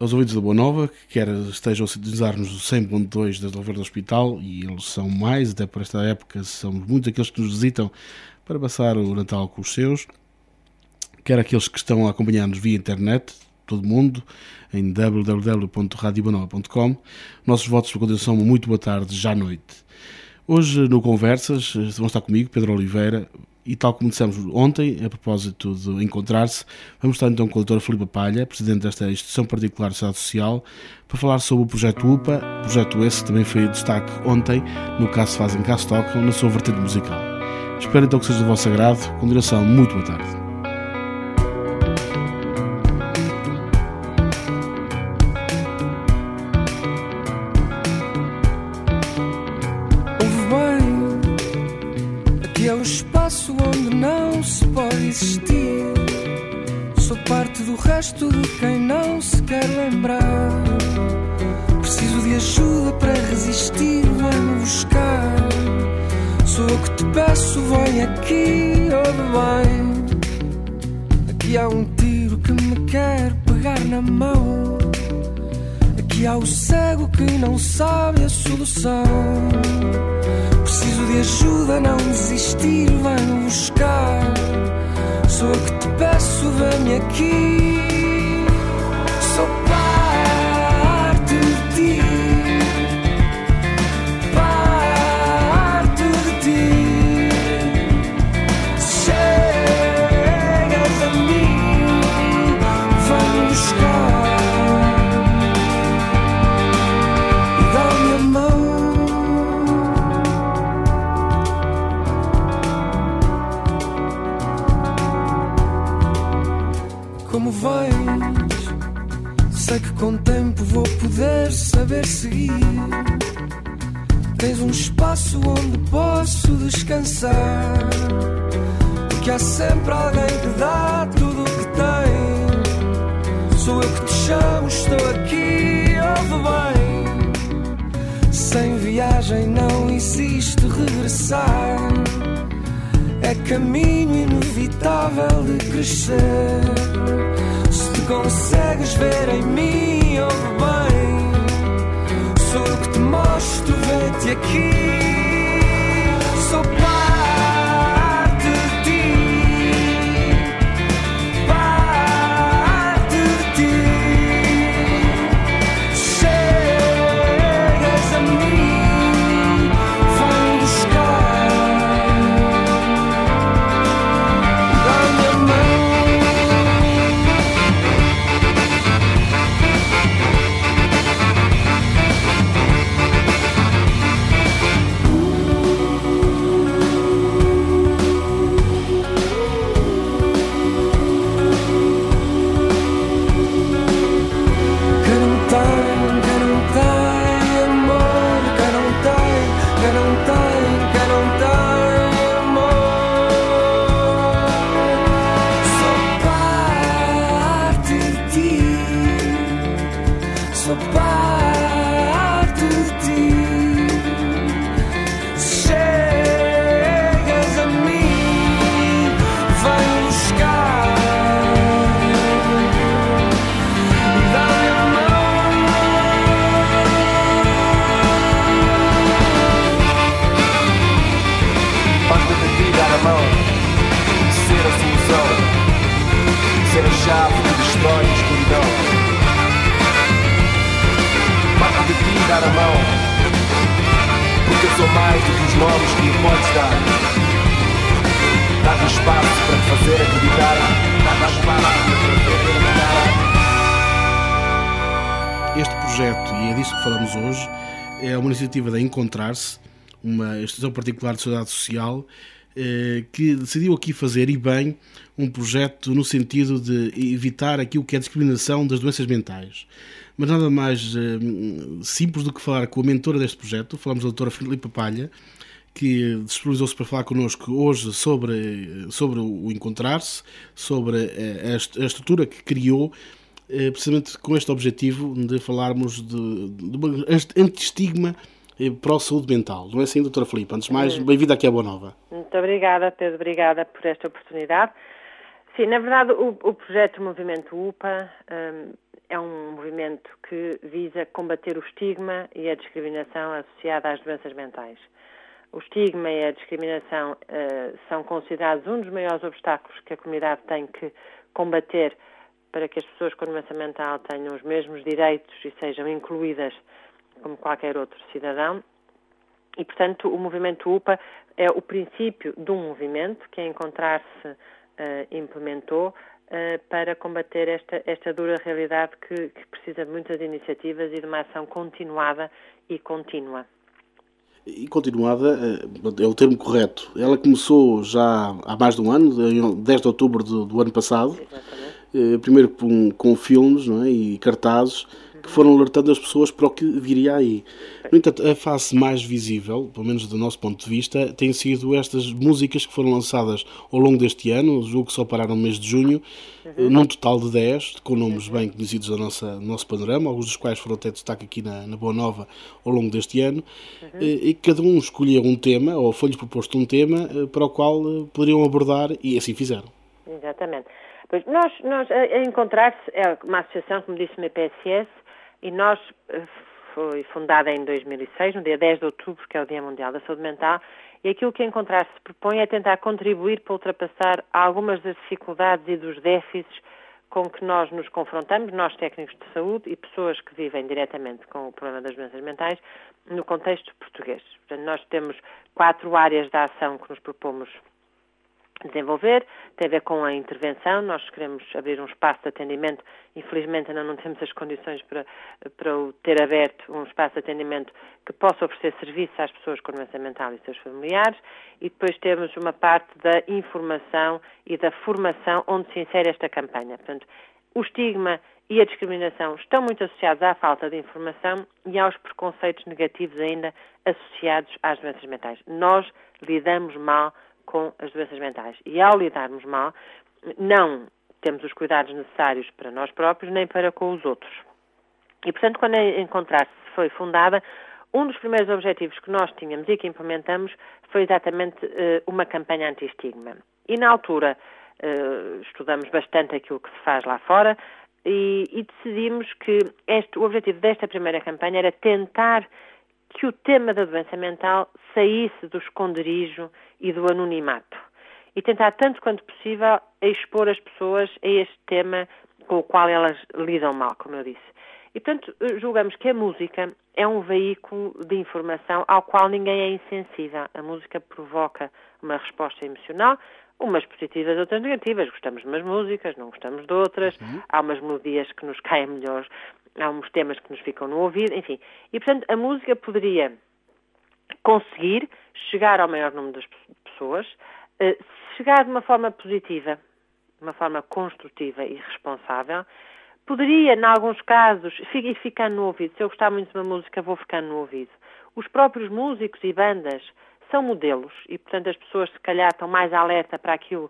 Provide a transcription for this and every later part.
aos ouvintes da Boa Nova, que quer estejam a sintonizar-nos do 100.2 da Alvear do Hospital, e eles são mais, até por esta época, são muitos aqueles que nos visitam para passar o Natal com os seus, quer aqueles que estão a acompanhar-nos via internet, todo mundo, em www.radioboanova.com. Nossos votos de continuação, muito boa tarde, já à noite. Hoje, no Conversas, vão estar comigo, Pedro Oliveira, e tal como dissemos ontem, a propósito de encontrar-se, vamos estar então com a doutora Filipa Palha, presidente desta instituição particular de Sociedade Social, para falar sobre o projeto UPA, projeto esse que também foi destaque ontem, no caso Fazem Cá Stockholm, na sua vertente musical. Espero então que seja do vosso agrado. Continuação, muito boa tarde. Onde não se pode existir. Sou parte do resto de quem não se quer lembrar. Preciso de ajuda para resistir, vem-me buscar. Sou eu que te peço, vem aqui, ouve bem. Aqui há um tiro que me quer pegar na mão. Aqui há o cego que não sabe a solução. Preciso de ajuda, não desistir, vai-me buscar. Sou eu que te peço, vem-me aqui. Sou parte de ti, parte de ti. Chegas a mim, vai-me buscar e dá-me a mão. Como vens, sei que com tempo vou poder saber seguir. Tens um espaço onde posso descansar, porque há sempre alguém que dá tudo o que tem. Sou eu que te chamo, estou aqui, ouve bem. Sem viagem não existe regressar. É caminho inevitável de crescer. Se te consegues ver em mim, ouve bem. Sou eu que te mostro, vê-te aqui. Sou parte de ti, parte de ti. Chegas a mim, vai-me buscar. Dar a mão, porque eu sou mais do que os nomes que me podes dar. Dá-me espaço para te fazer acreditar. Dá-me espaço para te fazer acreditar. Este projeto, e é disso que falamos hoje, é uma iniciativa da Encontrar-se, uma instituição particular de sociedade social, que decidiu aqui fazer, e bem, um projeto no sentido de evitar aquilo que é a discriminação das doenças mentais. Mas nada mais simples do que falar com a mentora deste projeto. Falamos da doutora Filipa Palha, que disponibilizou-se para falar connosco hoje sobre o Encontrar-se, sobre a estrutura que criou, precisamente com este objetivo de falarmos de uma anti-estigma para a saúde mental. Não é assim, doutora Filipa? Antes de mais, bem-vinda aqui à Boa Nova. Muito obrigada, Pedro. Obrigada por esta oportunidade. Sim, na verdade, o projeto Movimento UPA é um movimento que visa combater o estigma e a discriminação associada às doenças mentais. O estigma e a discriminação são considerados um dos maiores obstáculos que a comunidade tem que combater para que as pessoas com doença mental tenham os mesmos direitos e sejam incluídas como qualquer outro cidadão. E, portanto, o movimento UPA é o princípio de um movimento que a Encontrar-se implementou para combater esta dura realidade que precisa de muitas iniciativas e de uma ação continuada e contínua. E continuada é o termo correto. Ela começou já há mais de um ano, 10 de outubro do ano passado. Exatamente. Primeiro com filmes, não é? E cartazes que foram alertando as pessoas para o que viria aí. No entanto, a face mais visível, pelo menos do nosso ponto de vista, tem sido estas músicas que foram lançadas ao longo deste ano, julgo que só pararam no mês de junho, num total de 10, com nomes bem conhecidos do nosso panorama, alguns dos quais foram até destaque aqui na Boa Nova ao longo deste ano, e cada um escolheu um tema, ou foi-lhes proposto um tema, para o qual poderiam abordar, e assim fizeram. Exatamente. Pois nós a Encontrar-se é uma associação, como disse, uma PSS, e nós foi fundada em 2006, no dia 10 de outubro, que é o Dia Mundial da Saúde Mental, e aquilo que a Encontrar-se propõe é tentar contribuir para ultrapassar algumas das dificuldades e dos déficits com que nós nos confrontamos, nós técnicos de saúde e pessoas que vivem diretamente com o problema das doenças mentais, no contexto português. Portanto, nós temos 4 áreas de ação que nos propomos desenvolver, tem a ver com a intervenção. Nós queremos abrir um espaço de atendimento, infelizmente ainda não temos as condições para o ter aberto, um espaço de atendimento que possa oferecer serviço às pessoas com doença mental e seus familiares, e depois temos uma parte da informação e da formação onde se insere esta campanha. Portanto, o estigma e a discriminação estão muito associados à falta de informação e aos preconceitos negativos ainda associados às doenças mentais. Nós lidamos mal com as doenças mentais. E ao lidarmos mal, não temos os cuidados necessários para nós próprios, nem para com os outros. E, portanto, quando a Encontrar-se foi fundada, um dos primeiros objetivos que nós tínhamos e que implementamos foi exatamente uma campanha anti-estigma. E, na altura, estudamos bastante aquilo que se faz lá fora e decidimos que o objetivo desta primeira campanha era tentar que o tema da doença mental saísse do esconderijo e do anonimato e tentar, tanto quanto possível, expor as pessoas a este tema com o qual elas lidam mal, como eu disse. E, portanto, julgamos que a música é um veículo de informação ao qual ninguém é insensível. A música provoca uma resposta emocional, umas positivas, outras negativas. Gostamos de umas músicas, não gostamos de outras. Há umas melodias que nos caem melhor, há uns temas que nos ficam no ouvido, enfim. E, portanto, a música poderia conseguir chegar ao maior número das pessoas, chegar de uma forma positiva, de uma forma construtiva e responsável. Poderia, em alguns casos, ir ficando no ouvido. Se eu gostar muito de uma música, vou ficando no ouvido. Os próprios músicos e bandas são modelos e, portanto, as pessoas, se calhar, estão mais alerta para aquilo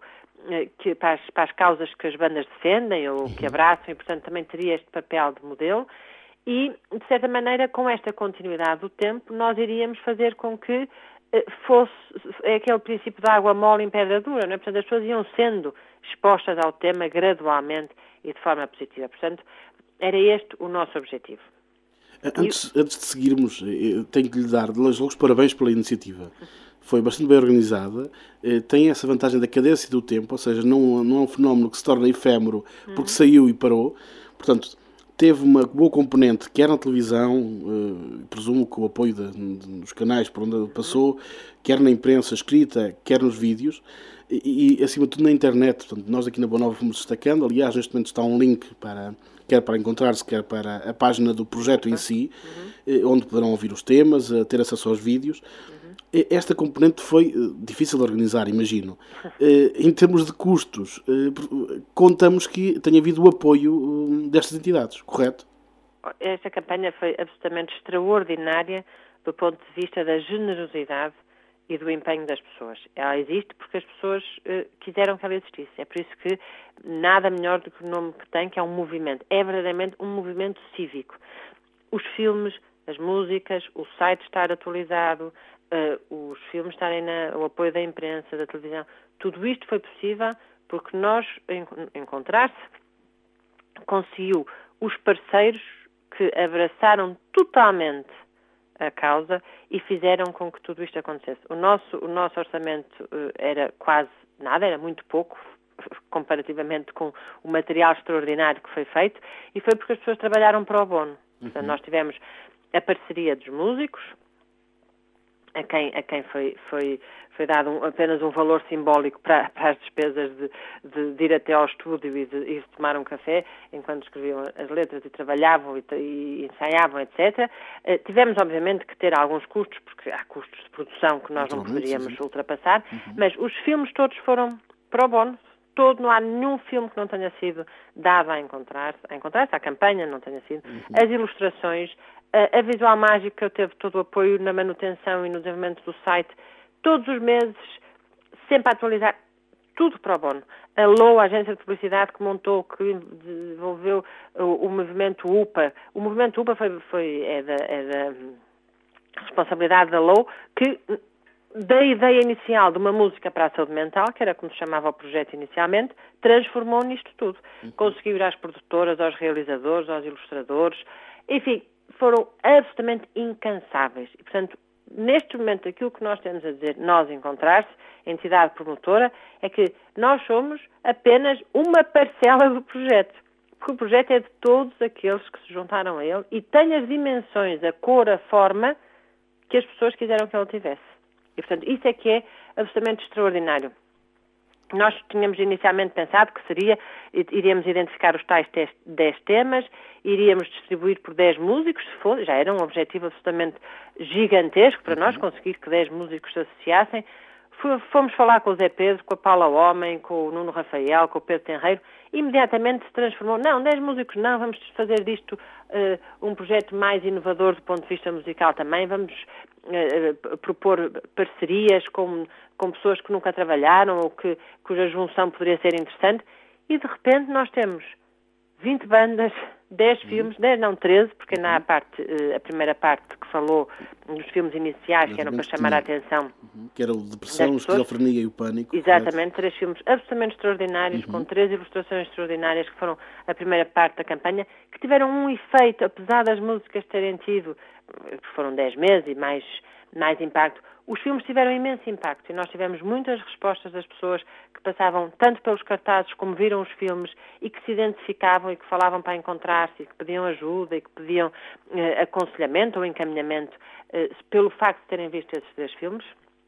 para as causas que as bandas defendem ou que abraçam, e, portanto, também teria este papel de modelo. E, de certa maneira, com esta continuidade do tempo, nós iríamos fazer com que fosse aquele princípio da água mole em pedra dura, não é? Portanto, as pessoas iam sendo expostas ao tema gradualmente e de forma positiva. Portanto, era este o nosso objetivo. Antes de seguirmos, tenho que lhe dar logo os parabéns pela iniciativa. Foi bastante bem organizada, tem essa vantagem da cadência do tempo, ou seja, não é um fenómeno que se torna efêmero porque saiu e parou. Portanto, teve uma boa componente, quer na televisão, presumo que o apoio dos canais por onde passou, quer na imprensa escrita, quer nos vídeos, e acima de tudo na internet. Portanto, nós aqui na Boa Nova fomos destacando. Aliás, neste momento está um link quer para Encontrar-se, quer para a página do projeto em si, onde poderão ouvir os temas, ter acesso aos vídeos. Esta componente foi difícil de organizar, imagino. Em termos de custos, contamos que tenha havido o apoio destas entidades, correto? Esta campanha foi absolutamente extraordinária do ponto de vista da generosidade e do empenho das pessoas. Ela existe porque as pessoas quiseram que ela existisse. É por isso que nada melhor do que o nome que tem, que é um movimento. É verdadeiramente um movimento cívico. Os filmes, as músicas, o site estar atualizado, os filmes estarem o apoio da imprensa, da televisão, tudo isto foi possível porque nós, Encontrar-se, conseguiu os parceiros que abraçaram totalmente a causa e fizeram com que tudo isto acontecesse. O nosso orçamento era quase nada, era muito pouco, comparativamente com o material extraordinário que foi feito, e foi porque as pessoas trabalharam pro bono. Portanto, nós tivemos a parceria dos músicos, a quem foi dado apenas um valor simbólico para as despesas de ir até ao estúdio e de ir tomar um café, enquanto escreviam as letras e trabalhavam e ensaiavam, etc. Tivemos, obviamente, que ter alguns custos, porque há custos de produção que nós não poderíamos ultrapassar, mas os filmes todos foram pro bono. Não há nenhum filme que não tenha sido dado a encontrar-se, à campanha não tenha sido. As ilustrações, a Visual Mágica teve todo o apoio na manutenção e no desenvolvimento do site, todos os meses, sempre a atualizar, tudo pro bono. A LOU, a agência de publicidade que montou, que desenvolveu o movimento UPA. O movimento UPA é da responsabilidade da LOU, que da ideia inicial de uma música para a saúde mental, que era como se chamava o projeto inicialmente, transformou nisto tudo. Conseguiu ir às produtoras, aos realizadores, aos ilustradores, enfim, foram absolutamente incansáveis. E, portanto, neste momento, aquilo que nós temos a dizer, nós Encontrar-se, entidade promotora, é que nós somos apenas uma parcela do projeto. Porque o projeto é de todos aqueles que se juntaram a ele e tem as dimensões, a cor, a forma que as pessoas quiseram que ele tivesse. E, portanto, isso é que é absolutamente extraordinário. Nós tínhamos inicialmente pensado que iríamos identificar os tais 10 temas, iríamos distribuir por 10 músicos, se fosse, já era um objetivo absolutamente gigantesco para nós, conseguir que 10 músicos se associassem. Fomos falar com o Zé Pedro, com a Paula Homem, com o Nuno Rafael, com o Pedro Tenreiro, e imediatamente se transformou, não, 10 músicos não, vamos fazer disto um projeto mais inovador do ponto de vista musical também, vamos propor parcerias com pessoas que nunca trabalharam ou cuja junção poderia ser interessante, e de repente nós temos 20 bandas, 10 filmes, 10 não, 13, porque ainda há a primeira parte que falou dos filmes iniciais, que eram para chamar a atenção. Que era o Depressão, a Esquizofrenia e o Pânico. Exatamente, 3 filmes absolutamente extraordinários, com 3 ilustrações extraordinárias, que foram a primeira parte da campanha, que tiveram um efeito, apesar das músicas terem tido, foram 10 meses e mais impacto, os filmes tiveram imenso impacto e nós tivemos muitas respostas das pessoas que passavam tanto pelos cartazes como viram os filmes e que se identificavam e que falavam para encontrar-se e que pediam ajuda e que pediam aconselhamento ou encaminhamento pelo facto de terem visto esses 3 filmes.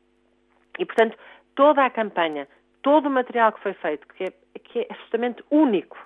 E, portanto, toda a campanha, todo o material que foi feito, que é absolutamente único,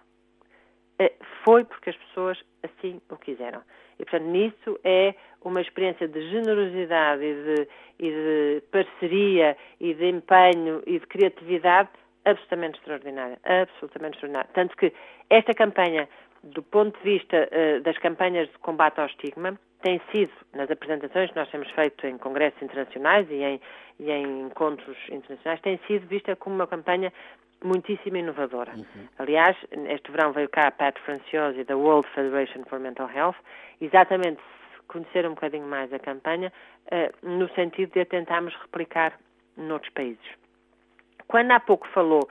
foi porque as pessoas assim o quiseram. E, portanto, nisso é uma experiência de generosidade e de parceria e de empenho e de criatividade absolutamente extraordinária. Absolutamente extraordinária. Tanto que esta campanha, do ponto de vista das campanhas de combate ao estigma, tem sido, nas apresentações que nós temos feito em congressos internacionais e em encontros internacionais, tem sido vista como uma campanha muitíssimo inovadora. Aliás, este verão veio cá a Pat Franciosi da World Federation for Mental Health, exatamente conhecer um bocadinho mais a campanha, no sentido de a tentarmos replicar noutros países. Quando há pouco falou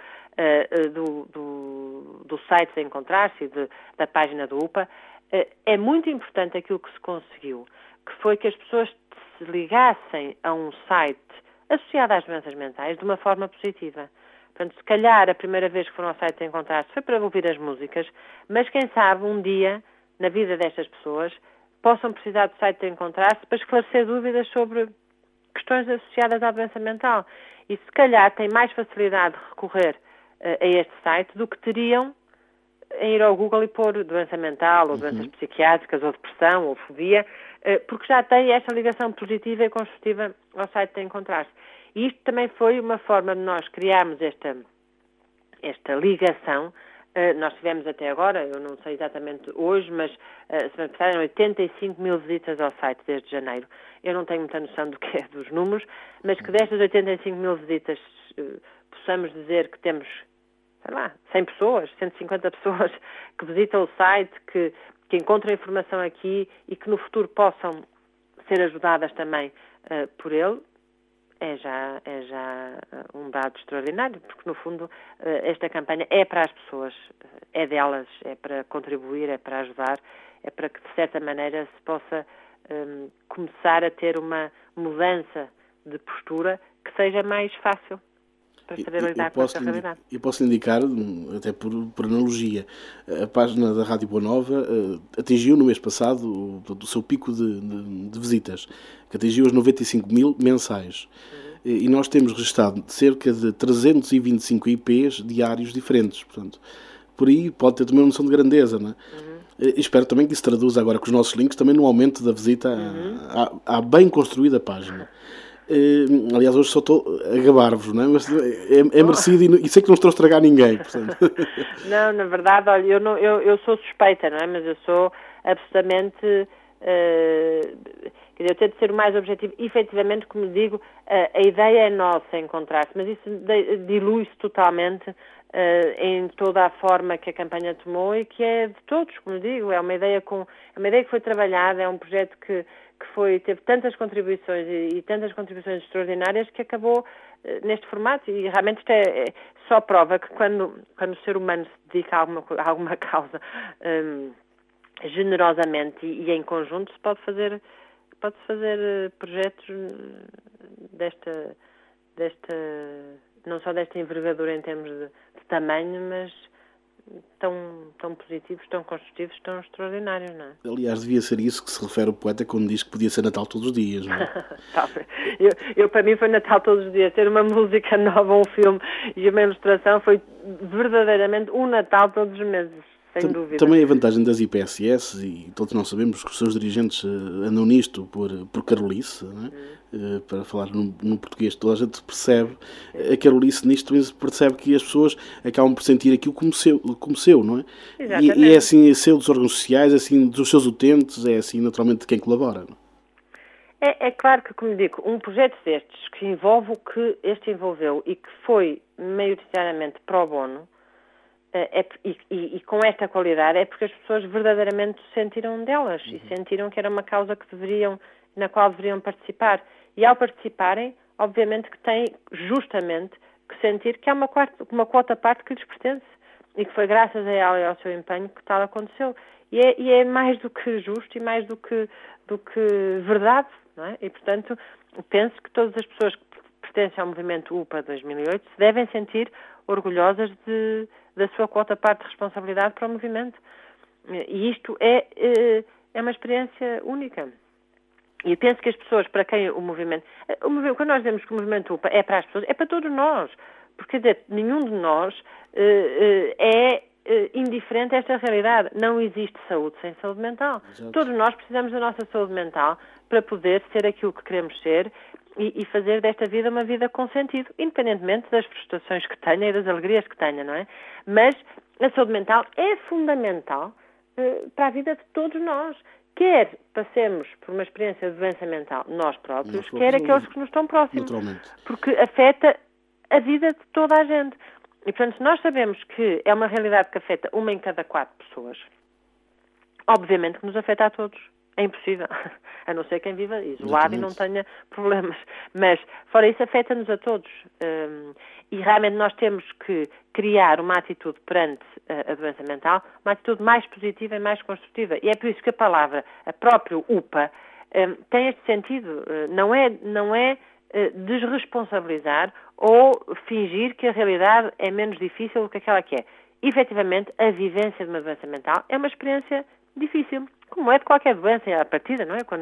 do site de Encontrar-se e da página do UPA, é muito importante aquilo que se conseguiu, que foi que as pessoas se ligassem a um site associado às doenças mentais de uma forma positiva. Portanto, se calhar a primeira vez que foram ao site de Encontrar-se foi para ouvir as músicas, mas quem sabe um dia, na vida destas pessoas, possam precisar do site de Encontrar-se para esclarecer dúvidas sobre questões associadas à doença mental. E se calhar têm mais facilidade de recorrer a este site do que teriam em ir ao Google e pôr doença mental, ou doenças psiquiátricas, ou depressão, ou fobia, porque já tem esta ligação positiva e construtiva ao site de Encontrar-se. E isto também foi uma forma de nós criarmos esta ligação. Nós tivemos até agora, eu não sei exatamente hoje, mas semana passada, 85 mil visitas ao site desde janeiro. Eu não tenho muita noção do que é dos números, mas que destas 85 mil visitas possamos dizer que temos, sei lá, 100 pessoas, 150 pessoas que visitam o site, que encontram informação aqui e que no futuro possam ser ajudadas também por ele. É já um dado extraordinário, porque no fundo esta campanha é para as pessoas, é delas, é para contribuir, é para ajudar é para que, de certa maneira, se possa começar a ter uma mudança de postura que seja mais fácil para saber lidar com essa realidade. Eu posso indicar, até por analogia, a página da Rádio Boa Nova atingiu no mês passado o seu pico de visitas, que atingiu os 95 mil mensais. E nós temos registrado cerca de 325 IPs diários diferentes. Portanto, por aí pode ter também uma noção de grandeza, não é? E espero também que isso traduza agora com os nossos links também no aumento da visita à bem construída página. Aliás, hoje só estou a gabar-vos, não é? Mas é merecido e sei que não estou a estragar ninguém. Portanto. Não, na verdade, olha, eu sou suspeita, não é? Mas eu sou absolutamente... quer dizer, eu tento ser o mais objetivo. Efetivamente, como digo, a ideia é nossa encontrar-se, mas isso dilui-se totalmente em toda a forma que a campanha tomou e que é de todos, como digo. É uma ideia que foi trabalhada, é um projeto que teve tantas contribuições e tantas contribuições extraordinárias que acabou neste formato, e realmente isto é só prova que quando o ser humano se dedica a alguma causa generosamente e em conjunto, se pode-se fazer projetos desta não só desta envergadura em termos de tamanho, mas tão positivos, tão construtivos, tão extraordinários, não é? Aliás, devia ser isso que se refere o poeta quando diz que podia ser Natal todos os dias, não é? Para mim foi Natal todos os dias. Ter uma música nova, um filme e uma ilustração foi verdadeiramente um Natal todos os meses, sem dúvida. Também a vantagem das IPSS, e todos nós sabemos que os seus dirigentes andam nisto por carolice, não é? Para falar no português, toda a gente percebe a carolice nisto, percebe que as pessoas acabam por sentir aquilo como seu, não é? E é assim seu dos órgãos sociais, é assim dos seus utentes, é assim naturalmente de quem colabora, não é? É claro que, como digo, um projeto destes que envolve o que este envolveu e que foi maioritariamente pro bono, e com esta qualidade, é porque as pessoas verdadeiramente sentiram delas e sentiram que era uma causa na qual deveriam participar. E ao participarem, obviamente que têm justamente que sentir que há uma quota parte que lhes pertence e que foi graças a ela e ao seu empenho que tal aconteceu. E é mais do que justo e mais do que verdade, não é? E, portanto, penso que todas as pessoas que pertencem ao movimento UPA 2008 se devem sentir orgulhosas da sua quota parte de responsabilidade para o movimento. E isto é uma experiência única. E eu penso que as pessoas para quem o movimento... Quando nós dizemos que o movimento UPA é para as pessoas, é para todos nós. Porque, quer dizer, nenhum de nós é indiferente a esta realidade. Não existe saúde sem saúde mental. Exato. Todos nós precisamos da nossa saúde mental para poder ser aquilo que queremos ser e fazer desta vida uma vida com sentido, independentemente das frustrações que tenha e das alegrias que tenha, não é? Mas a saúde mental é fundamental para a vida de todos nós. Quer passemos por uma experiência de doença mental nós próprios, quer aqueles que nos estão próximos. Porque afeta a vida de toda a gente. E, portanto, se nós sabemos que é uma realidade que afeta 1 em cada 4 pessoas, obviamente que nos afeta a todos. É impossível, a não ser quem viva isolado e não tenha problemas. Mas, fora isso, afeta-nos a todos. E realmente nós temos que criar uma atitude perante a doença mental, uma atitude mais positiva e mais construtiva. E é por isso que a própria UPA, tem este sentido. Não é desresponsabilizar ou fingir que a realidade é menos difícil do que aquela que é. Efetivamente, a vivência de uma doença mental é uma experiência difícil, como é de qualquer doença à partida, não é? Quando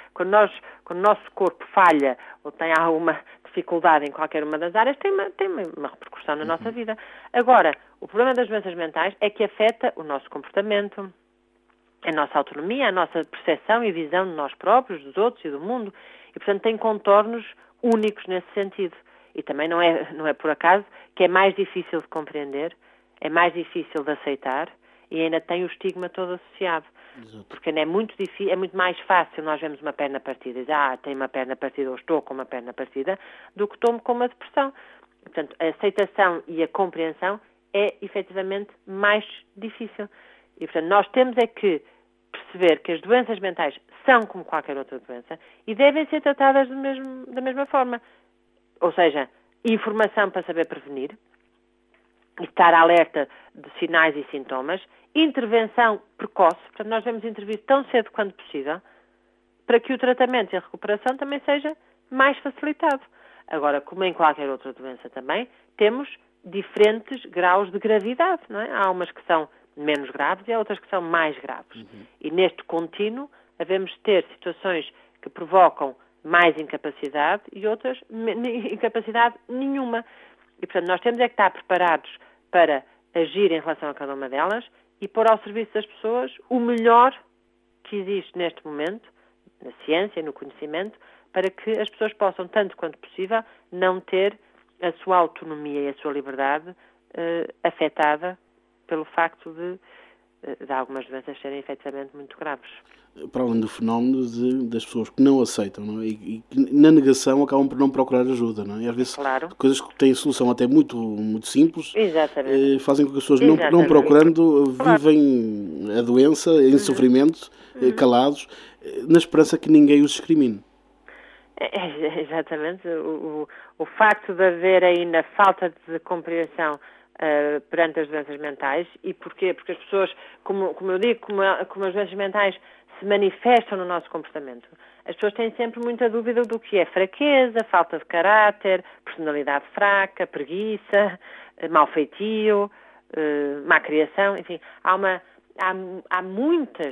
o nosso corpo falha ou tem alguma dificuldade em qualquer uma das áreas, tem uma repercussão na nossa vida. Agora, o problema das doenças mentais é que afeta o nosso comportamento, a nossa autonomia, a nossa percepção e visão de nós próprios, dos outros e do mundo, e portanto tem contornos únicos nesse sentido. E também não é por acaso que é mais difícil de compreender, é mais difícil de aceitar e ainda tem o estigma todo associado. Exato. Porque é muito difícil, é muito mais fácil nós vemos uma perna partida e dizer, tenho uma perna partida ou estou com uma perna partida, do que estou com uma depressão. Portanto, a aceitação e a compreensão é efetivamente mais difícil. E portanto, nós temos é que perceber que as doenças mentais são como qualquer outra doença e devem ser tratadas da mesma forma. Ou seja, informação para saber prevenir, estar alerta de sinais e sintomas, intervenção precoce, portanto nós devemos intervir tão cedo quanto possível, para que o tratamento e a recuperação também seja mais facilitado. Agora, como em qualquer outra doença também, temos diferentes graus de gravidade, não é? Há umas que são menos graves e há outras que são mais graves. E neste contínuo, devemos ter situações que provocam mais incapacidade e outras incapacidade nenhuma. E, portanto, nós temos é que estar preparados para agir em relação a cada uma delas e pôr ao serviço das pessoas o melhor que existe neste momento, na ciência, no conhecimento, para que as pessoas possam, tanto quanto possível, não ter a sua autonomia e a sua liberdade afetada pelo facto de algumas doenças serem efetivamente muito graves. Para além do fenómeno das pessoas que não aceitam, não é? E que na negação acabam por não procurar ajuda, não é? E às vezes Claro. coisas que têm solução até muito, muito simples fazem com que as pessoas não procurando vivem a doença em sofrimento, calados, na esperança que ninguém os discrimine. Exatamente. O facto de haver ainda falta de compreensão perante as doenças mentais. E porquê? Porque as pessoas, como eu digo, como as doenças mentais se manifestam no nosso comportamento, as pessoas têm sempre muita dúvida do que é fraqueza, falta de caráter, personalidade fraca, preguiça, mau feitio, má criação, enfim, há muitas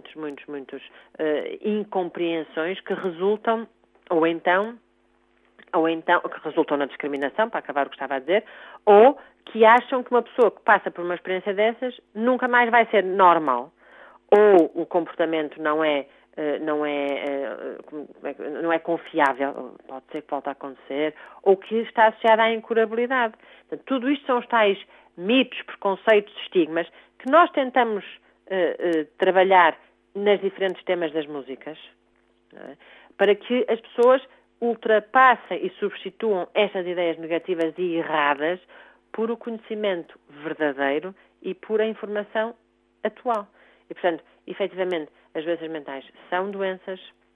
incompreensões que resultam ou então que resultam na discriminação, para acabar o que estava a dizer, ou que acham que uma pessoa que passa por uma experiência dessas nunca mais vai ser normal, ou o comportamento não é confiável, pode ser que volte a acontecer, ou que está associado à incurabilidade. Portanto, tudo isto são os tais mitos, preconceitos, estigmas, que nós tentamos trabalhar nas diferentes temas das músicas, não é? Para que as pessoas ultrapassem e substituam estas ideias negativas e erradas por o conhecimento verdadeiro e por a informação atual. E, portanto, efetivamente, as doenças mentais são doenças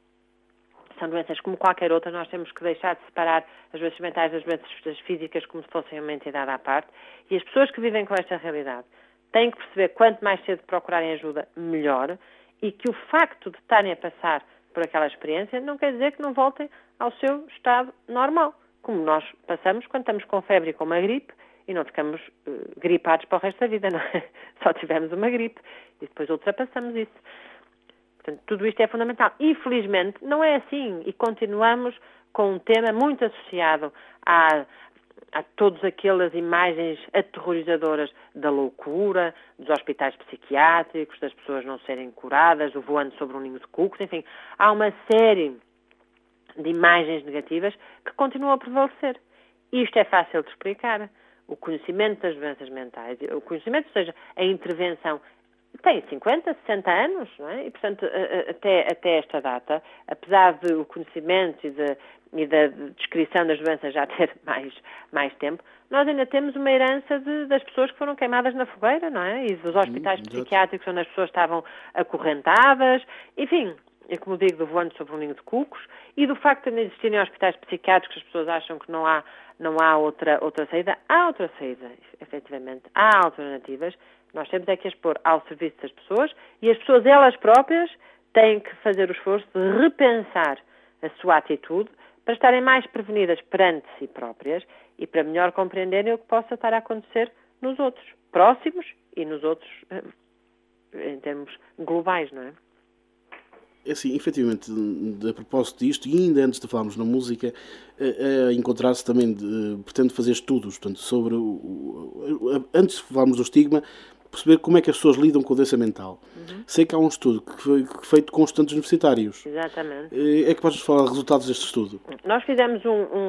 como qualquer outra. Nós temos que deixar de separar as doenças mentais das doenças físicas como se fossem uma entidade à parte. E as pessoas que vivem com esta realidade têm que perceber quanto mais cedo procurarem ajuda, melhor, e que o facto de estarem a passar por aquela experiência não quer dizer que não voltem ao seu estado normal, como nós passamos quando estamos com febre e com uma gripe e não ficamos gripados para o resto da vida, não é? Só tivemos uma gripe e depois ultrapassamos isso. Portanto, tudo isto é fundamental. Infelizmente, não é assim e continuamos com um tema muito associado a todas aquelas imagens aterrorizadoras da loucura, dos hospitais psiquiátricos, das pessoas não serem curadas, o voando sobre um ninho de cucos, enfim, há uma série de imagens negativas que continuam a prevalecer. Isto é fácil de explicar. O conhecimento das doenças mentais, o conhecimento, ou seja, a intervenção, tem 50, 60 anos, não é? E, portanto, até esta data, apesar de o conhecimento e da descrição das doenças já ter mais tempo, nós ainda temos uma herança das pessoas que foram queimadas na fogueira, não é? E dos hospitais psiquiátricos onde as pessoas estavam acorrentadas, enfim, e como digo, do voando sobre um ninho de cucos, e do facto de não existirem hospitais psiquiátricos, as pessoas acham que não há outra saída. Há outra saída, efetivamente. Há alternativas. Nós temos é que as pôr ao serviço das pessoas e as pessoas, elas próprias, têm que fazer o esforço de repensar a sua atitude para estarem mais prevenidas perante si próprias e para melhor compreenderem o que possa estar a acontecer nos outros, próximos e nos outros, em termos globais, não é? É assim, efetivamente, a propósito disto, e ainda antes de falarmos na música, encontrar-se também, pretendo fazer estudos, portanto, sobre, antes de falarmos do estigma, perceber como é que as pessoas lidam com a doença mental. Sei que há um estudo que foi feito com estudantes universitários. Exatamente. É que podes falar dos resultados deste estudo? Nós fizemos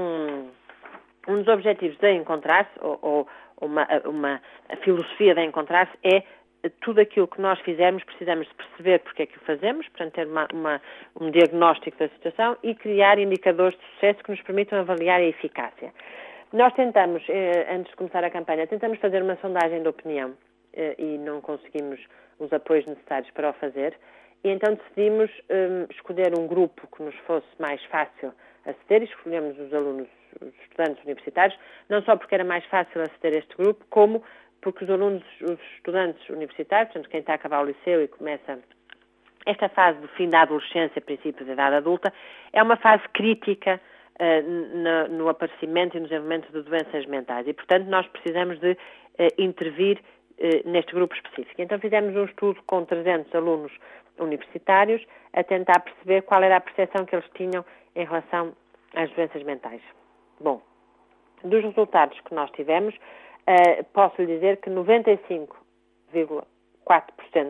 um dos objetivos de Encontrar-se, ou uma filosofia de Encontrar-se, é tudo aquilo que nós fizermos, precisamos de perceber porque é que o fazemos, portanto ter um diagnóstico da situação e criar indicadores de sucesso que nos permitam avaliar a eficácia. Nós tentamos, antes de começar a campanha, tentamos fazer uma sondagem de opinião e não conseguimos os apoios necessários para o fazer, e então decidimos escolher um grupo que nos fosse mais fácil aceder, e escolhemos os estudantes universitários, não só porque era mais fácil aceder a este grupo, como porque os estudantes universitários, portanto, quem está a acabar o liceu e começa esta fase do fim da adolescência, princípios da idade adulta, é uma fase crítica no aparecimento e no desenvolvimento de doenças mentais. E, portanto, nós precisamos de intervir neste grupo específico. Então, fizemos um estudo com 300 alunos universitários a tentar perceber qual era a percepção que eles tinham em relação às doenças mentais. Bom, dos resultados que nós tivemos, posso lhe dizer que 95,4%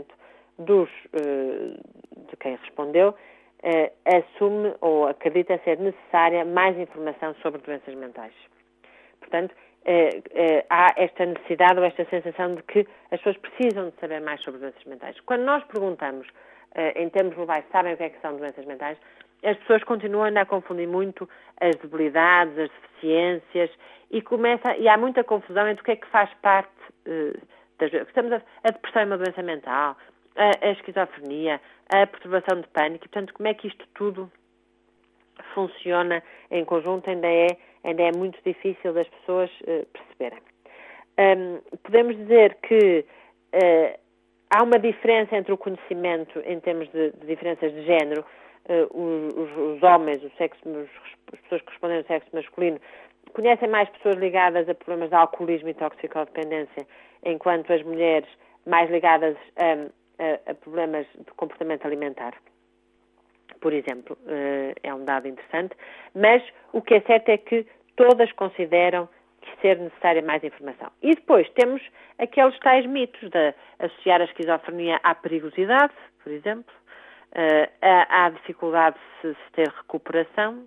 de quem respondeu assume ou acredita ser necessária mais informação sobre doenças mentais. Portanto, há esta necessidade ou esta sensação de que as pessoas precisam de saber mais sobre doenças mentais. Quando nós perguntamos, em termos globais, sabem o que é que são doenças mentais, as pessoas continuam ainda a confundir muito as debilidades, as deficiências, e há muita confusão entre o que é que faz parte das doenças. A depressão é uma doença mental, a esquizofrenia, a perturbação de pânico, e, portanto, como é que isto tudo funciona em conjunto ainda é muito difícil das pessoas perceberem. Podemos dizer que há uma diferença entre o conhecimento em termos de diferenças de género. Os homens, as pessoas que respondem ao sexo masculino, conhecem mais pessoas ligadas a problemas de alcoolismo e toxicodependência, enquanto as mulheres mais ligadas a problemas de comportamento alimentar, por exemplo. É um dado interessante, mas o que é certo é que todas consideram que ser necessária mais informação. E depois temos aqueles tais mitos de associar a esquizofrenia à perigosidade, por exemplo, à dificuldade de se ter recuperação,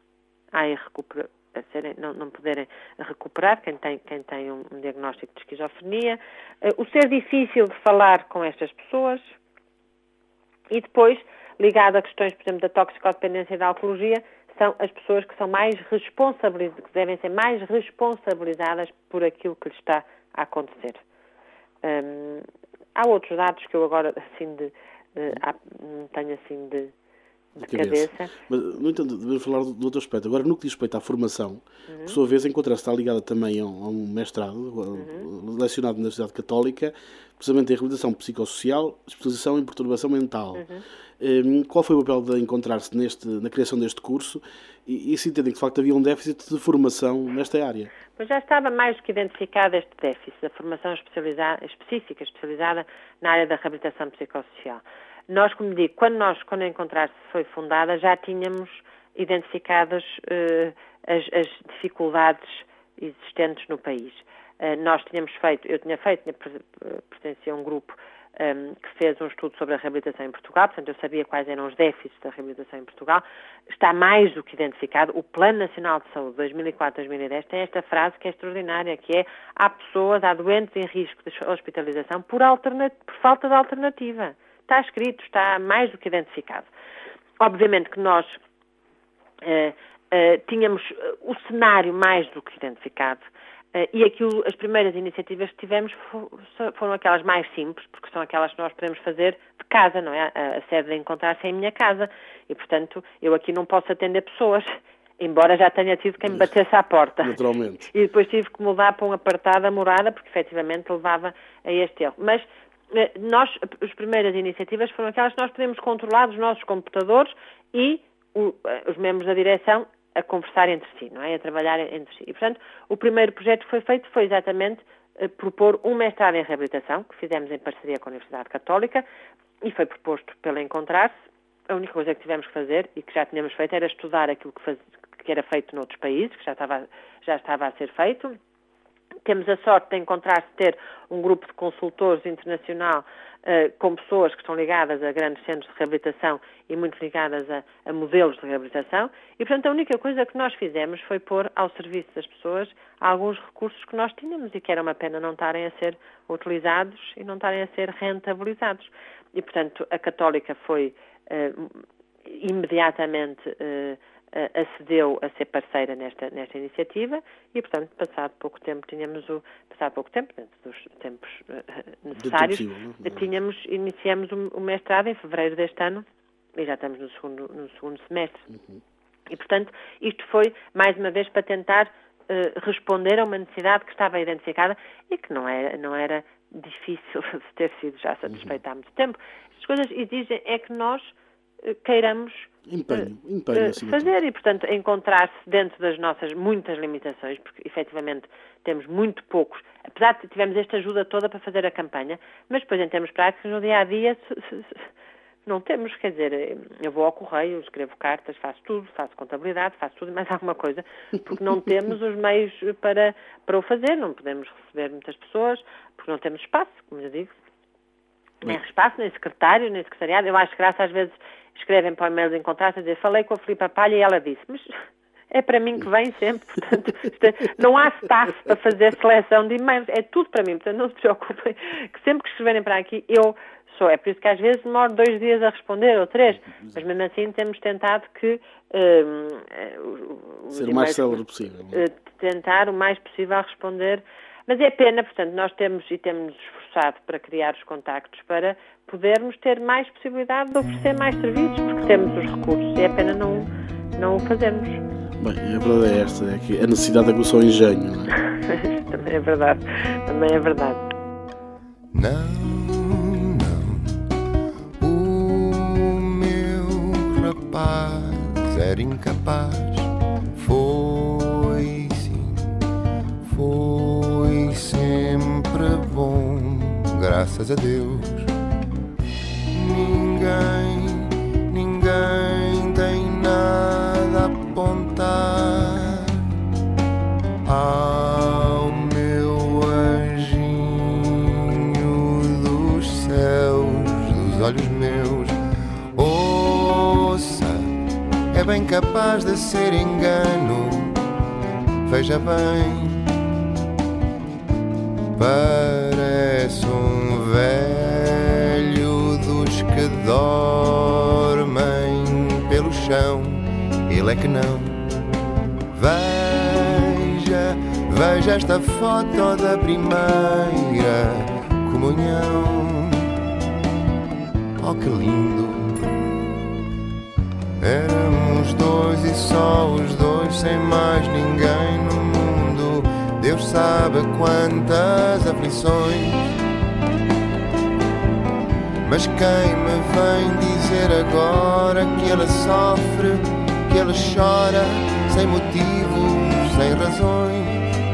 não poderem recuperar quem tem um diagnóstico de esquizofrenia, o ser difícil de falar com estas pessoas, e depois, ligado a questões, por exemplo, da toxicodependência e da alcoologia, são as pessoas que são mais responsabilizadas, que devem ser mais responsabilizadas por aquilo que lhes está a acontecer. Há outros dados que eu agora, assim, não tenho assim de cabeça. Mas, no entanto, devemos falar do outro aspecto. Agora, no que diz respeito à formação, por sua vez, encontra-se está ligada também a um mestrado lecionado na Universidade Católica, precisamente em reabilitação psicossocial, especialização em perturbação mental. Qual foi o papel de encontrar-se na criação deste curso e se entendem que, de facto, havia um déficit de nesta área? Pois já estava mais do que identificado este déficit da formação específica, especializada na área da reabilitação psicossocial. Nós, como digo, quando a Encontrar-se foi fundada, já tínhamos identificadas as dificuldades existentes no país. Eu pertencia a um grupo que fez um estudo sobre a reabilitação em Portugal, portanto eu sabia quais eram os déficits da reabilitação em Portugal. Está mais do que identificado. O Plano Nacional de Saúde 2004-2010 tem esta frase que é extraordinária, que é: há doentes em risco de hospitalização por falta de alternativa. Está escrito, está mais do que identificado. Obviamente que nós tínhamos o cenário mais do que identificado, e as primeiras iniciativas que tivemos foram aquelas mais simples, porque são aquelas que nós podemos fazer de casa, não é? A sede de Encontrar-se em minha casa, e, portanto, eu aqui não posso atender pessoas, embora já tenha tido quem me batesse à porta. Naturalmente. E depois tive que mudar para um apartado a morada, porque efetivamente levava a este erro. Mas as primeiras iniciativas foram aquelas que nós podemos controlar dos nossos computadores e os membros da direção a conversar entre si, não é? A trabalhar entre si. E, portanto, o primeiro projeto que foi feito foi exatamente propor um mestrado em reabilitação, que fizemos em parceria com a Universidade Católica, e foi proposto pela Encontrar-se. A única coisa que tivemos que fazer, e que já tínhamos feito, era estudar aquilo que era feito noutros países, que já estava a ser feito. Temos a sorte de Encontrar-se ter um grupo de consultores internacional com pessoas que estão ligadas a grandes centros de reabilitação e muito ligadas a modelos de reabilitação, e, portanto, a única coisa que nós fizemos foi pôr ao serviço das pessoas alguns recursos que nós tínhamos e que era uma pena não estarem a ser utilizados e não estarem a ser rentabilizados. E, portanto, a Católica foi imediatamente acedeu a ser parceira nesta iniciativa e, portanto, passado pouco tempo, dentro dos tempos necessários, iniciamos o mestrado em fevereiro deste ano e já estamos no segundo semestre. E, portanto, isto foi, mais uma vez, para tentar responder a uma necessidade que estava identificada e que não era difícil de ter sido já satisfeita há muito tempo. As coisas exigem é que nós queiramos empenho fazer e, portanto, encontrar-se dentro das nossas muitas limitações, porque, efetivamente, temos muito poucos, apesar de tivemos esta ajuda toda para fazer a campanha, mas depois, em termos práticos, no dia-a-dia, não temos, quer dizer, eu vou ao correio, escrevo cartas, faço tudo, faço contabilidade, faço tudo e mais alguma coisa, porque não temos os meios para o fazer, não podemos receber muitas pessoas, porque não temos espaço, como eu digo. Nem espaço, nem secretário, nem secretariado. Eu acho que graças às vezes escrevem para o e-mail de encontrar-se a dizer, falei com a Filipa Palha e ela disse, mas é para mim que vem sempre, portanto, não há staff para fazer seleção de e-mails, é tudo para mim, portanto não se preocupem, que sempre que escreverem para aqui, eu sou, é por isso que às vezes demoro 2 dias a responder, ou 3, mas mesmo assim temos tentado que ser o mais célere possível. Tentar o mais possível a responder, mas é pena, portanto, nós temos esforçado para criar os contactos para podermos ter mais possibilidade de oferecer mais serviços, porque temos os recursos e é pena não o fazermos. Bem, a verdade é esta, é que a necessidade aguçou o engenho, não é? Também é verdade. Não, o meu rapaz era incapaz, foi sempre bom, graças a Deus. Ninguém tem nada a apontar ao meu anjinho dos céus, dos olhos meus. Ouça, é bem capaz de ser engano, veja bem, parece um velho dos que dormem pelo chão, ele é que não. Veja esta foto da primeira comunhão. Oh, que lindo! Éramos 2 e só os 2, sem mais ninguém no mundo. Deus sabe quantas aflições. Mas quem me vem dizer agora que ela sofre, que ela chora, sem motivos, sem razões?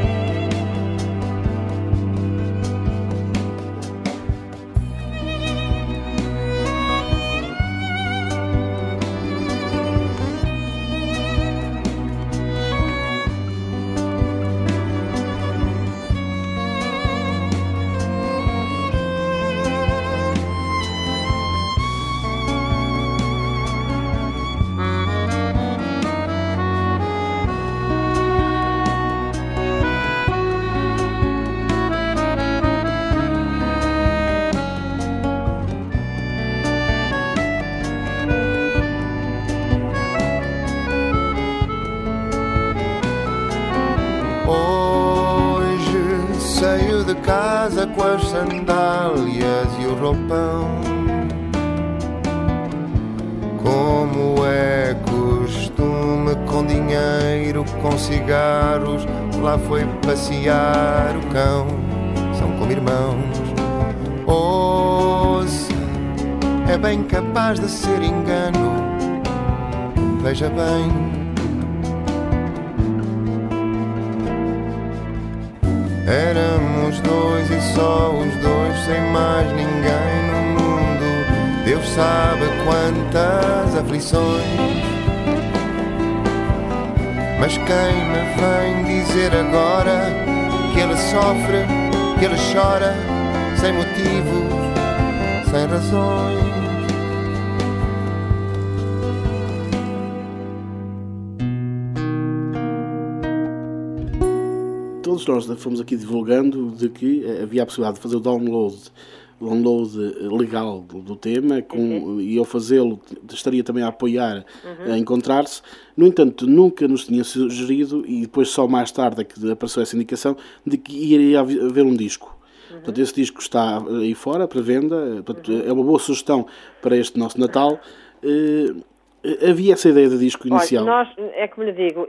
Saio de casa com as sandálias e o roupão. Como é costume, com dinheiro, com cigarros, lá foi passear o cão. São como irmãos. Ouça, é bem capaz de ser engano, veja bem. Éramos 2 e só os 2, sem mais ninguém no mundo. Deus sabe quantas aflições. Mas quem me vem dizer agora que ele sofre, que ele chora, sem motivos, sem razões? Todos nós fomos aqui divulgando de que havia a possibilidade de fazer o download legal do tema, e ao fazê-lo estaria também a apoiar a Encontrar-se. No entanto, nunca nos tinha sugerido, e depois só mais tarde é que apareceu essa indicação, de que iria haver um disco. Portanto, esse disco está aí fora para venda, portanto, é uma boa sugestão para este nosso Natal. Havia essa ideia de disco inicial? Olha, é como lhe digo,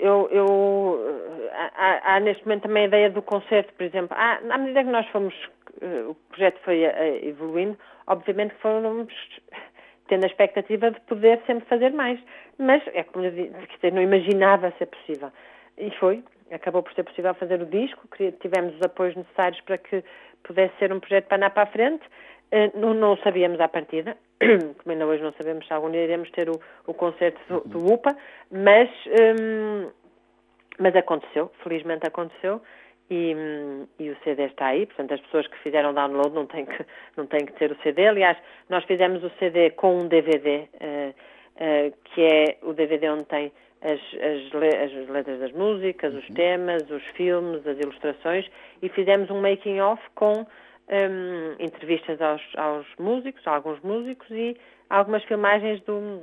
há neste momento também a ideia do concerto, por exemplo. À medida que nós fomos, o projeto foi evoluindo, obviamente que fomos tendo a expectativa de poder sempre fazer mais. Mas, é como lhe digo, não imaginava ser possível. E foi. Acabou por ser possível fazer o disco, tivemos os apoios necessários para que pudesse ser um projeto para andar para a frente. Não sabíamos à partida, como ainda hoje não sabemos se algum dia iremos ter o concerto do UPA, mas aconteceu, felizmente aconteceu, e o CD está aí. Portanto, as pessoas que fizeram download não têm que ter o CD. Aliás, nós fizemos o CD com um DVD, que é o DVD onde tem as letras das músicas, os temas, os filmes, as ilustrações, e fizemos um making-of com entrevistas aos músicos, a alguns músicos, e algumas filmagens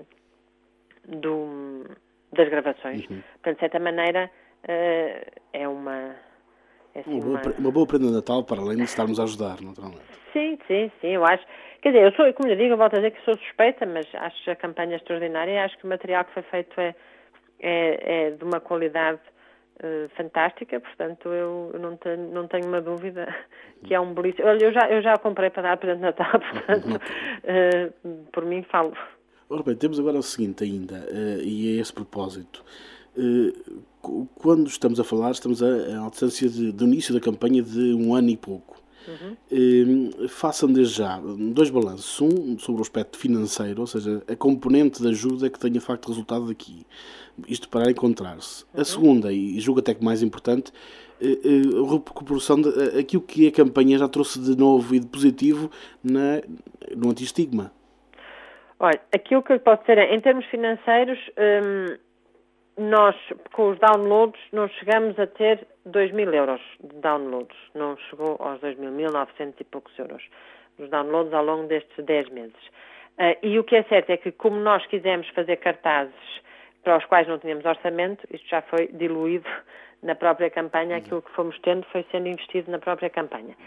das gravações. Portanto, de certa maneira, é uma boa prenda de Natal, para além de estarmos a ajudar, naturalmente. Sim, eu acho. Quer dizer, eu sou, como lhe digo, eu volto a dizer que sou suspeita, mas acho a campanha extraordinária e acho que o material que foi feito é de uma qualidade fantástica. Portanto, eu não tenho uma dúvida que é um belíssimo. Olha, eu já comprei para dar presente de Natal, portanto, por mim falo. Ora bem, temos agora o seguinte ainda, e é esse propósito. Quando estamos a falar, estamos à distância do início da campanha de 1 ano e pouco. Façam desde já 2 balanços. Um sobre o aspecto financeiro, ou seja, a componente de ajuda que tenha de facto resultado daqui. Isto para encontrar-se. A segunda, e julgo até que mais importante, a recuperação daquilo que a campanha já trouxe de novo e de positivo no anti-estigma. Olha, aquilo que eu posso dizer é, em termos financeiros, nós, com os downloads, não chegamos a ter 2.000 euros de downloads. Não chegou aos 1.900 e poucos euros dos downloads ao longo destes 10 meses. E o que é certo é que, como nós quisemos fazer cartazes para os quais não tínhamos orçamento, isto já foi diluído na própria campanha. Aquilo que fomos tendo foi sendo investido na própria campanha.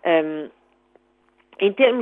Em termos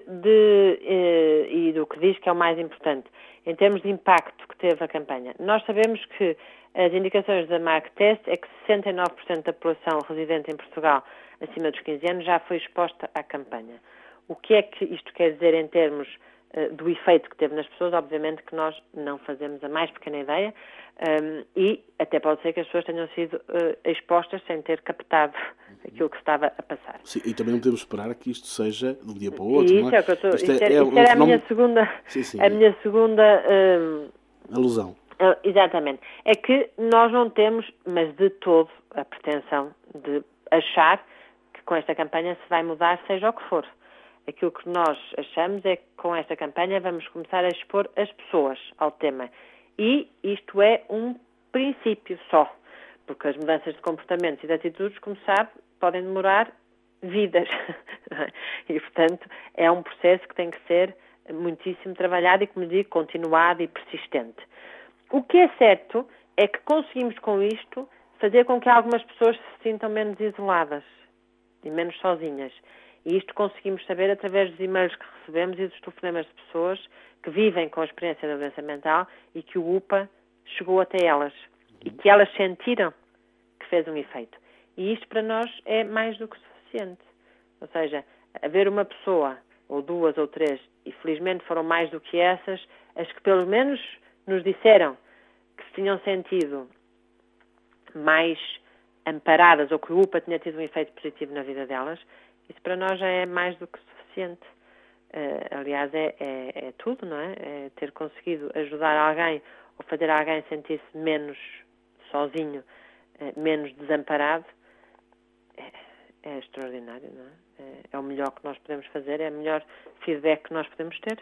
e do que diz que é o mais importante, em termos de impacto que teve a campanha, nós sabemos que as indicações da Marktest é que 69% da população residente em Portugal acima dos 15 anos já foi exposta à campanha. O que é que isto quer dizer em termos do efeito que teve nas pessoas? Obviamente que nós não fazemos a mais pequena ideia, e até pode ser que as pessoas tenham sido expostas sem ter captado aquilo que estava a passar. Sim, e também não podemos esperar que isto seja de um dia para o outro. Isso é o que eu estou. Isso era a minha segunda. Sim. A minha segunda alusão. Exatamente. É que nós não temos, mas de todo, a pretensão de achar que com esta campanha se vai mudar, seja o que for. Aquilo que nós achamos é que com esta campanha vamos começar a expor as pessoas ao tema. E isto é um princípio só, porque as mudanças de comportamentos e de atitudes, como sabe, podem demorar vidas. E, portanto, é um processo que tem que ser muitíssimo trabalhado e, como digo, continuado e persistente. O que é certo é que conseguimos com isto fazer com que algumas pessoas se sintam menos isoladas e menos sozinhas. E isto conseguimos saber através dos e-mails que recebemos e dos telefonemas de pessoas que vivem com a experiência da doença mental e que o UPA chegou até elas e que elas sentiram que fez um efeito. E isto para nós é mais do que suficiente. Ou seja, haver uma pessoa, ou 2 ou 3, e felizmente foram mais do que essas, as que pelo menos nos disseram que se tinham sentido mais amparadas ou que o UPA tinha tido um efeito positivo na vida delas, isso para nós já é mais do que suficiente. Aliás, é tudo, não é? É ter conseguido ajudar alguém ou fazer alguém sentir-se menos sozinho, menos desamparado, é extraordinário, não é? É o melhor que nós podemos fazer, é o melhor feedback que nós podemos ter.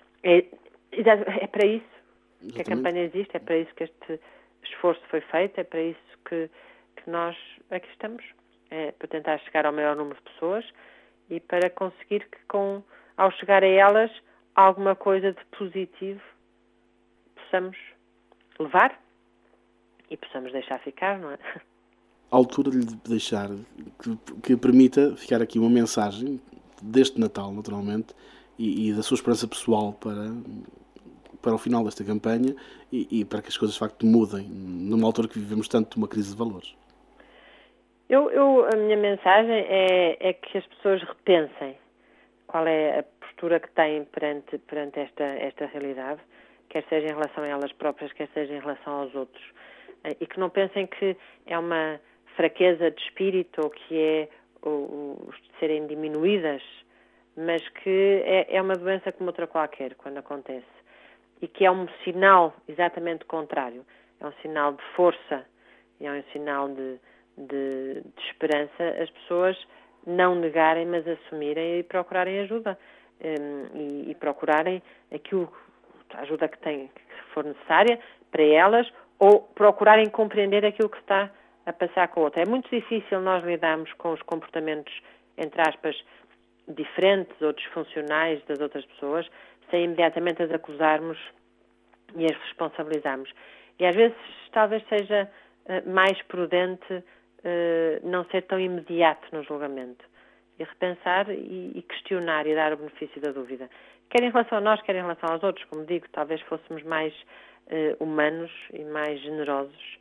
É para isso que a campanha existe, é para isso que este esforço foi feito, é para isso que nós aqui estamos. É para tentar chegar ao maior número de pessoas e para conseguir que, ao chegar a elas, alguma coisa de positivo possamos levar e possamos deixar ficar, não é? À altura de lhe deixar que permita ficar aqui uma mensagem deste Natal, naturalmente, e da sua esperança pessoal para o final desta campanha e para que as coisas de facto mudem, numa altura que vivemos tanto uma crise de valores? A minha mensagem é que as pessoas repensem qual é a postura que têm perante esta realidade, quer seja em relação a elas próprias, quer seja em relação aos outros, e que não pensem que é uma fraqueza de espírito ou que é os de serem diminuídas, mas que é uma doença como outra qualquer quando acontece, e que é um sinal exatamente contrário, é um sinal de força, é um sinal de esperança, as pessoas não negarem, mas assumirem e procurarem ajuda, e procurarem a ajuda que for necessária para elas, ou procurarem compreender aquilo que está a passar com a outra. É muito difícil nós lidarmos com os comportamentos, entre aspas, diferentes ou disfuncionais das outras pessoas, sem imediatamente as acusarmos e as responsabilizarmos. E às vezes talvez seja mais prudente não ser tão imediato no julgamento e repensar e questionar e dar o benefício da dúvida. Quer em relação a nós, quer em relação aos outros, como digo, talvez fôssemos mais humanos e mais generosos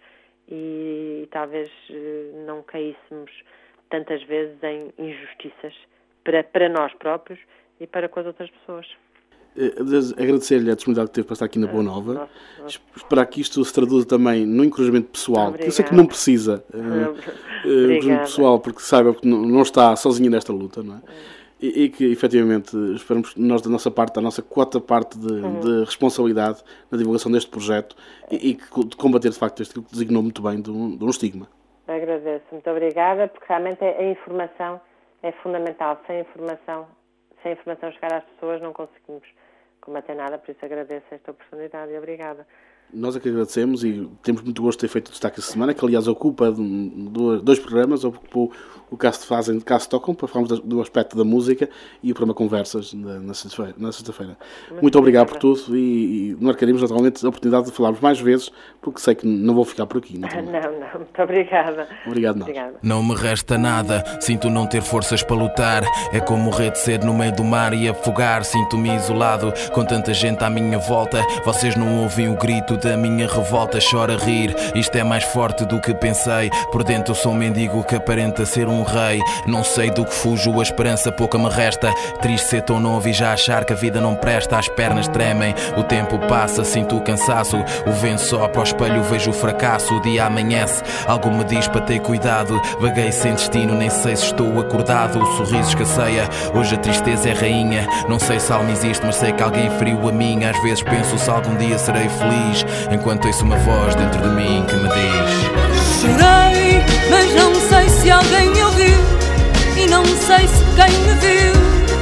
e talvez não caíssemos tantas vezes em injustiças para nós próprios e para com as outras pessoas. Agradecer-lhe a disponibilidade que teve para estar aqui na Boa Nova. Esperar que isto se traduza também no encorajamento pessoal. Obrigada. Eu sei que não precisa encorajamento pessoal, porque saiba que não está sozinho nesta luta, não é? E que, efetivamente, esperamos que nós, da nossa parte, a nossa quota parte de responsabilidade na divulgação deste projeto e de combater, de facto, este que designou muito bem de um estigma. Agradeço. Muito obrigada, porque realmente a informação é fundamental. Sem informação chegar às pessoas, não conseguimos combater nada, por isso agradeço esta oportunidade e obrigada. Nós é que agradecemos e temos muito gosto de ter feito o destaque esta semana, que aliás ocupa dois programas, ocupou o Caso de Fazem de Caso Tocam, para falarmos do aspecto da música, e o programa Conversas na sexta-feira. Muito obrigado por tudo e marcaremos naturalmente a oportunidade de falarmos mais vezes, porque sei que não vou ficar por aqui. Não, muito obrigada. Obrigado, nós. Obrigada. Não me resta nada, sinto não ter forças para lutar. É como morrer de sede no meio do mar e afogar. Sinto-me isolado, com tanta gente à minha volta. Vocês não ouvem o grito da minha revolta. Chora a rir, isto é mais forte do que pensei. Por dentro eu sou um mendigo que aparenta ser um rei. Não sei do que fujo, a esperança pouca me resta. Triste ser tão novo e já achar que a vida não presta. As pernas tremem, o tempo passa, sinto o cansaço. O vento sopra ao espelho, vejo o fracasso. O dia amanhece, algo me diz para ter cuidado. Vaguei sem destino, nem sei se estou acordado. O sorriso escasseia, hoje a tristeza é rainha. Não sei se alma existe, mas sei que alguém feriu a minha. Às vezes penso se algum dia serei feliz, enquanto ouço uma voz dentro de mim que me diz: chorei, mas não sei se alguém me ouviu, e não sei se quem me viu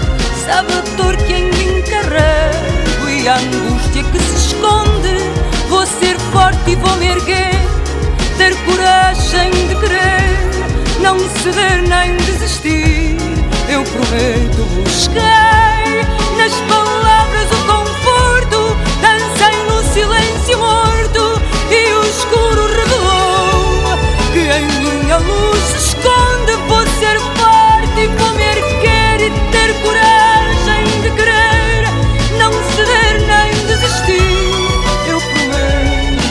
sabe a dor que em mim carrego e a angústia que se esconde. Vou ser forte e vou me erguer, ter coragem de querer, não ceder nem desistir. Eu prometo, busquei nas palavras o conforto, dancei no silêncio morto e o escuro revelou que em minha luz se esconde. Vou ser forte e vou me erguer e ter coragem de querer, não ceder nem desistir. Eu prometo.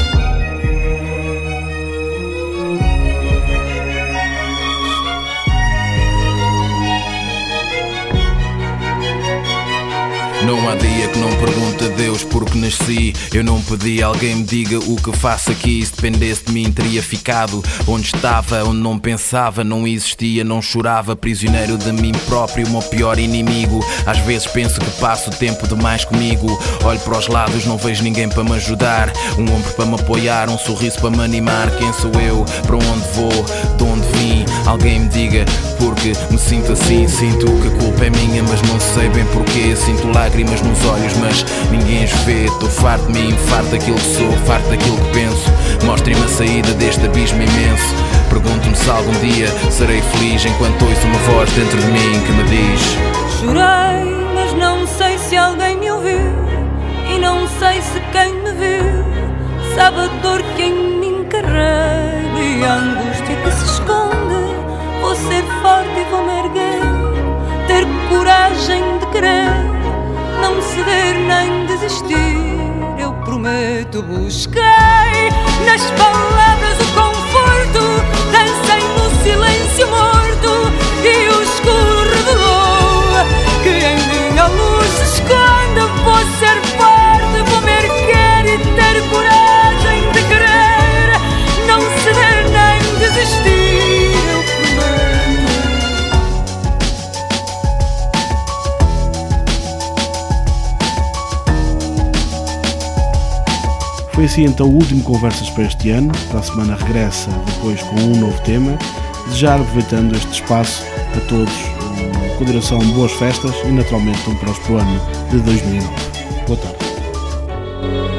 Não há dia que não pergunte a Deus porque nasci. Eu não pedi, alguém me diga o que faço aqui. Se dependesse de mim teria ficado onde estava, onde não pensava, não existia, não chorava. Prisioneiro de mim próprio, o meu pior inimigo. Às vezes penso que passo tempo demais comigo. Olho para os lados, não vejo ninguém para me ajudar. Um ombro para me apoiar, um sorriso para me animar. Quem sou eu? Para onde vou? De onde vim? Alguém me diga, porque me sinto assim. Sinto que a culpa é minha, mas não sei bem porquê. Sinto lágrimas nos olhos, mas ninguém as vê. Estou farto de mim, farto daquilo que sou, farto daquilo que penso. Mostrem-me a saída deste abismo imenso. Pergunto-me se algum dia serei feliz, enquanto ouço uma voz dentro de mim que me diz: chorei, mas não sei se alguém me ouviu, e não sei se quem me viu sabe a dor que em mim carrego e a angústia que se esconde. Vou ser forte e vou me erguer, ter coragem de querer, não ceder nem desistir. prometo. Busquei nas palavras o conforto, dancei no silêncio morto e o escuro revelou que em minha luz se esconde. Vou ser forte, vou me erguer e ter coragem de querer, não ceder nem desistir, eu prometo. Foi assim então o último Conversas para este ano. Para a semana regressa depois com um novo tema. Já aproveitando este espaço a todos, com direção boas festas e naturalmente um próspero ano de 2009. Boa tarde.